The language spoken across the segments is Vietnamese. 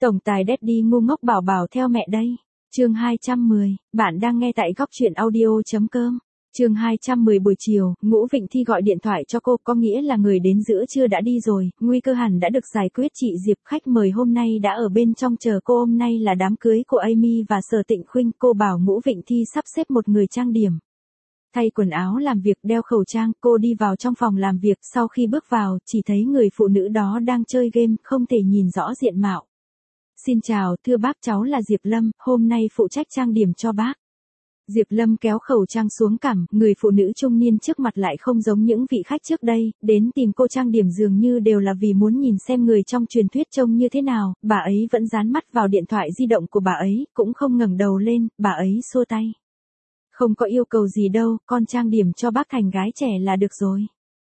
Tổng tài Daddy ngu ngốc bảo bảo theo mẹ đây. Chương 210, bạn đang nghe tại góc truyện audio.com. Chương 210 buổi chiều, Ngũ Vịnh Thi gọi điện thoại cho cô, có nghĩa là người đến giữa trưa đã đi rồi, nguy cơ hẳn đã được giải quyết. Chị Diệp khách mời hôm nay đã ở bên trong chờ cô, hôm nay là đám cưới của Amy và Sở Tịnh Khuynh. Cô bảo Ngũ Vịnh Thi sắp xếp một người trang điểm, thay quần áo làm việc, đeo khẩu trang. Cô đi vào trong phòng làm việc, sau khi bước vào, chỉ thấy người phụ nữ đó đang chơi game, không thể nhìn rõ diện mạo. Xin chào, thưa bác, cháu là Diệp Lâm, hôm nay phụ trách trang điểm cho bác. Diệp Lâm kéo khẩu trang xuống cằm, người phụ nữ trung niên trước mặt lại không giống những vị khách trước đây, đến tìm cô trang điểm dường như đều là vì muốn nhìn xem người trong truyền thuyết trông như thế nào. Bà ấy vẫn dán mắt vào điện thoại di động của bà ấy, cũng không ngẩng đầu lên, bà ấy xua tay. Không có yêu cầu gì đâu, con trang điểm cho bác thành gái trẻ là được rồi.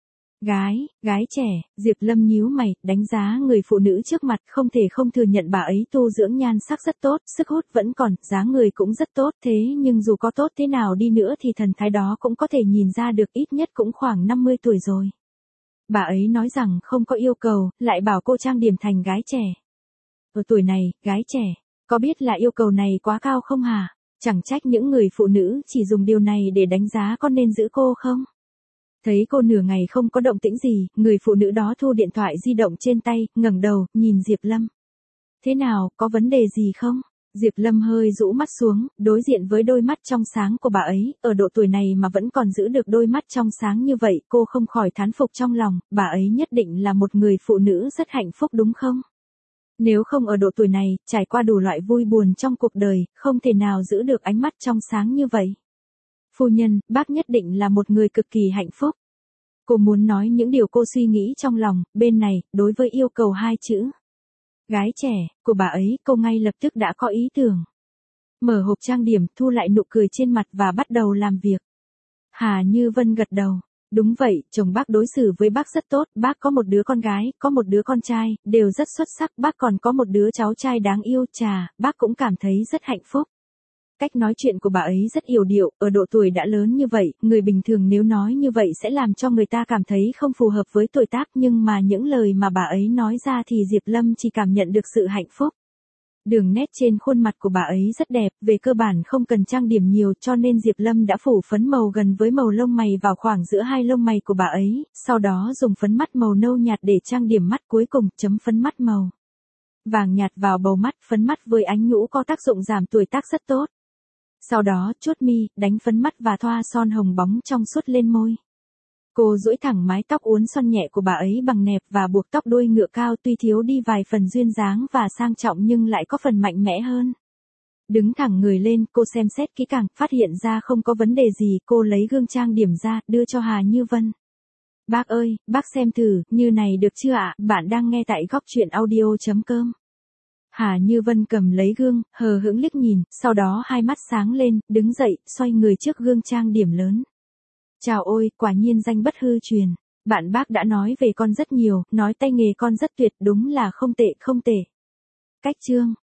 Gái trẻ, Diệp Lâm nhíu mày, đánh giá người phụ nữ trước mặt, không thể không thừa nhận bà ấy tu dưỡng nhan sắc rất tốt, sức hút vẫn còn, dáng người cũng rất tốt, thế nhưng dù có tốt thế nào đi nữa thì thần thái đó cũng có thể nhìn ra được, ít nhất cũng khoảng 50 tuổi rồi. Bà ấy nói rằng không có yêu cầu, lại bảo cô trang điểm thành gái trẻ. Ở tuổi này, gái trẻ, có biết là yêu cầu này quá cao không hả? Chẳng trách những người phụ nữ chỉ dùng điều này để đánh giá có nên giữ cô không? Thấy cô nửa ngày không có động tĩnh gì, người phụ nữ đó thu điện thoại di động trên tay, ngẩng đầu, nhìn Diệp Lâm. Thế nào, có vấn đề gì không? Diệp Lâm hơi rũ mắt xuống, đối diện với đôi mắt trong sáng của bà ấy, ở độ tuổi này mà vẫn còn giữ được đôi mắt trong sáng như vậy, cô không khỏi thán phục trong lòng, bà ấy nhất định là một người phụ nữ rất hạnh phúc đúng không? Nếu không ở độ tuổi này, trải qua đủ loại vui buồn trong cuộc đời, không thể nào giữ được ánh mắt trong sáng như vậy. Phu nhân, bác nhất định là một người cực kỳ hạnh phúc. Cô muốn nói những điều cô suy nghĩ trong lòng, bên này, đối với yêu cầu hai chữ gái trẻ của bà ấy, cô ngay lập tức đã có ý tưởng. Mở hộp trang điểm, thu lại nụ cười trên mặt và bắt đầu làm việc. Hà Như Vân gật đầu. Đúng vậy, chồng bác đối xử với bác rất tốt, bác có một đứa con gái, có một đứa con trai, đều rất xuất sắc, bác còn có một đứa cháu trai đáng yêu, chà, bác cũng cảm thấy rất hạnh phúc. Cách nói chuyện của bà ấy rất yểu điệu, ở độ tuổi đã lớn như vậy, người bình thường nếu nói như vậy sẽ làm cho người ta cảm thấy không phù hợp với tuổi tác, nhưng mà những lời mà bà ấy nói ra thì Diệp Lâm chỉ cảm nhận được sự hạnh phúc. Đường nét trên khuôn mặt của bà ấy rất đẹp, về cơ bản không cần trang điểm nhiều cho nên Diệp Lâm đã phủ phấn màu gần với màu lông mày vào khoảng giữa hai lông mày của bà ấy, sau đó dùng phấn mắt màu nâu nhạt để trang điểm mắt, cuối cùng chấm phấn mắt màu vàng nhạt vào bầu mắt. Phấn mắt với ánh nhũ có tác dụng giảm tuổi tác rất tốt. Sau đó, chốt mi, đánh phấn mắt và thoa son hồng bóng trong suốt lên môi. Cô duỗi thẳng mái tóc uốn xoăn nhẹ của bà ấy bằng nẹp và buộc tóc đuôi ngựa cao, tuy thiếu đi vài phần duyên dáng và sang trọng nhưng lại có phần mạnh mẽ hơn. Đứng thẳng người lên, cô xem xét kỹ càng, phát hiện ra không có vấn đề gì, cô lấy gương trang điểm ra, đưa cho Hà Như Vân. Bác ơi, bác xem thử, như này được chưa ạ? Bạn đang nghe tại góc truyện audio.com. Hà Như Vân cầm lấy gương, hờ hững liếc nhìn, sau đó hai mắt sáng lên, đứng dậy, xoay người trước gương trang điểm lớn. Chào ôi, quả nhiên danh bất hư truyền. Bạn bác đã nói về con rất nhiều, nói tay nghề con rất tuyệt, đúng là không tệ. Cách chương.